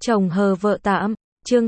Chồng hờ vợ tạm, chương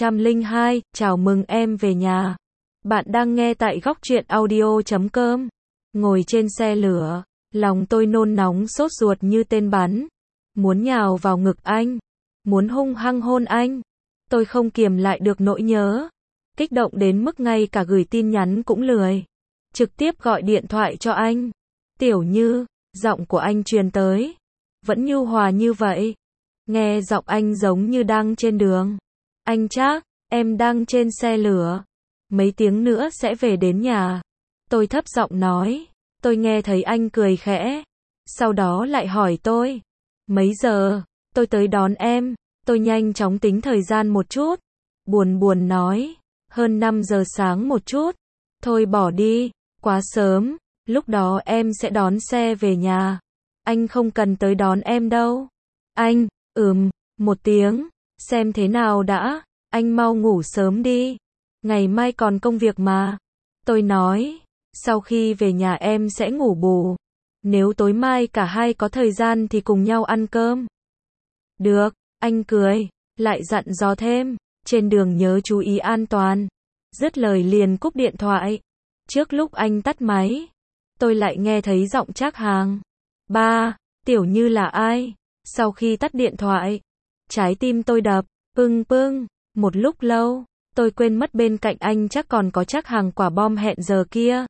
202, chào mừng em về nhà. Bạn đang nghe tại góc truyện audio.com. Ngồi trên xe lửa, lòng tôi nôn nóng sốt ruột như tên bắn. Muốn nhào vào ngực anh, muốn hung hăng hôn anh. Tôi không kiềm lại được nỗi nhớ. Kích động đến mức ngay cả gửi tin nhắn cũng lười. Trực tiếp gọi điện thoại cho anh. Tiểu Như, giọng của anh truyền tới. Vẫn nhu hòa như vậy. Nghe giọng anh giống như đang trên đường. Anh Trác, em đang trên xe lửa. Mấy tiếng nữa sẽ về đến nhà. Tôi thấp giọng nói. Tôi nghe thấy anh cười khẽ. Sau đó lại hỏi tôi. Mấy giờ? Tôi tới đón em. Tôi nhanh chóng tính thời gian một chút. Buồn buồn nói. Hơn 5 giờ sáng một chút. Thôi bỏ đi. Quá sớm. Lúc đó em sẽ đón xe về nhà. Anh không cần tới đón em đâu. Anh, một tiếng. Xem thế nào đã. Anh mau ngủ sớm đi. Ngày mai còn công việc mà. Tôi nói. Sau khi về nhà em sẽ ngủ bù. Nếu tối mai cả hai có thời gian thì cùng nhau ăn cơm. Được, anh cười. Lại dặn dò thêm. Trên đường nhớ chú ý an toàn. Dứt lời liền cúp điện thoại. Trước lúc anh tắt máy, tôi lại nghe thấy giọng Trác Hàng. Ba, Tiểu Như là ai? Sau khi tắt điện thoại, trái tim tôi đập, pưng pưng. Một lúc lâu, tôi quên mất bên cạnh anh chắc còn có Trác Hàng quả bom hẹn giờ kia.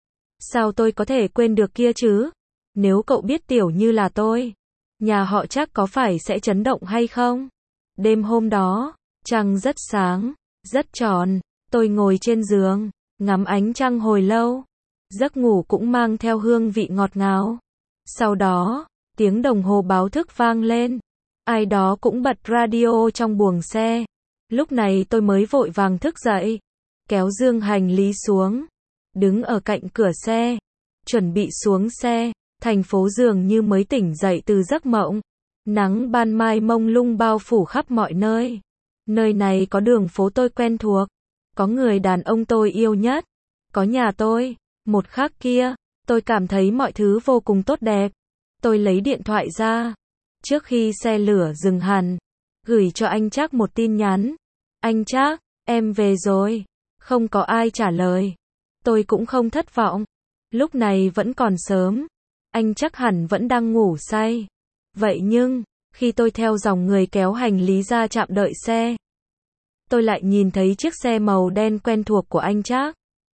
Sao tôi có thể quên được kia chứ? Nếu cậu biết Tiểu Như là tôi, nhà họ Trác có phải sẽ chấn động hay không? Đêm hôm đó, trăng rất sáng, rất tròn. Tôi ngồi trên giường, ngắm ánh trăng hồi lâu. Giấc ngủ cũng mang theo hương vị ngọt ngào. Sau đó, tiếng đồng hồ báo thức vang lên. Ai đó cũng bật radio trong buồng xe. Lúc này tôi mới vội vàng thức dậy, kéo dương hành lý xuống, đứng ở cạnh cửa xe, chuẩn bị xuống xe. Thành phố dường như mới tỉnh dậy từ giấc mộng. Nắng ban mai mông lung bao phủ khắp mọi nơi. Nơi này có đường phố tôi quen thuộc, có người đàn ông tôi yêu nhất, có nhà tôi. Một khác kia, tôi cảm thấy mọi thứ vô cùng tốt đẹp. Tôi lấy điện thoại ra, trước khi xe lửa dừng hẳn, gửi cho anh Trác một tin nhắn. Anh Trác, em về rồi. Không có ai trả lời. Tôi cũng không thất vọng. Lúc này vẫn còn sớm. Anh Trác hẳn vẫn đang ngủ say. Vậy nhưng, khi tôi theo dòng người kéo hành lý ra trạm đợi xe, tôi lại nhìn thấy chiếc xe màu đen quen thuộc của anh Trác.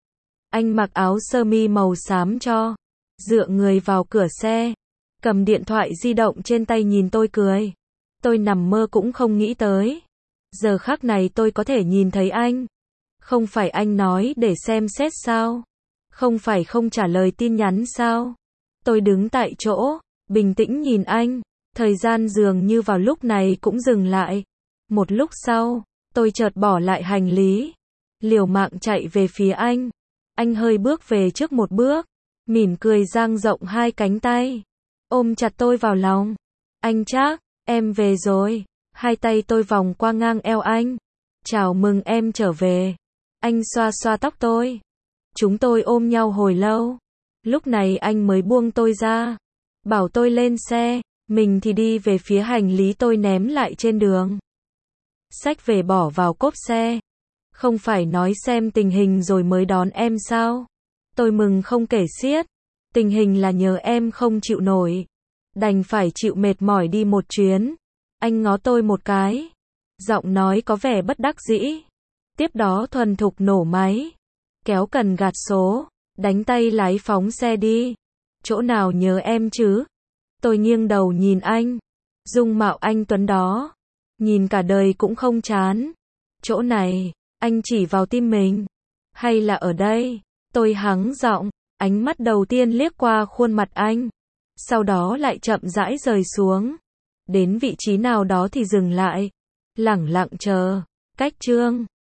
Anh mặc áo sơ mi màu xám cho, dựa người vào cửa xe, cầm điện thoại di động trên tay nhìn tôi cười. Tôi nằm mơ cũng không nghĩ tới. Giờ khắc này tôi có thể nhìn thấy anh. Không phải anh nói để xem xét sao? Không phải không trả lời tin nhắn sao? Tôi đứng tại chỗ, bình tĩnh nhìn anh. Thời gian dường như vào lúc này cũng dừng lại. Một lúc sau, tôi chợt bỏ lại hành lý, liều mạng chạy về phía anh. Anh hơi bước về trước một bước, mỉm cười dang rộng hai cánh tay, ôm chặt tôi vào lòng. Anh Trác, em về rồi. Hai tay tôi vòng qua ngang eo anh. Chào mừng em trở về. Anh xoa xoa tóc tôi. Chúng tôi ôm nhau hồi lâu. Lúc này anh mới buông tôi ra, bảo tôi lên xe. Mình thì đi về phía hành lý tôi ném lại trên đường. Xách về bỏ vào cốp xe. Không phải nói xem tình hình rồi mới đón em sao? Tôi mừng không kể xiết. Tình hình là nhờ em không chịu nổi, đành phải chịu mệt mỏi đi một chuyến. Anh ngó tôi một cái, giọng nói có vẻ bất đắc dĩ. Tiếp đó thuần thục nổ máy, kéo cần gạt số, đánh tay lái phóng xe đi. Chỗ nào nhớ em chứ? Tôi nghiêng đầu nhìn anh. Dung mạo anh tuấn đó, nhìn cả đời cũng không chán. Chỗ này, anh chỉ vào tim mình. Hay là ở đây? Tôi hắng giọng, ánh mắt đầu tiên liếc qua khuôn mặt anh. Sau đó lại chậm rãi rời xuống. Đến vị trí nào đó thì dừng lại. Lẳng lặng chờ. Cách chương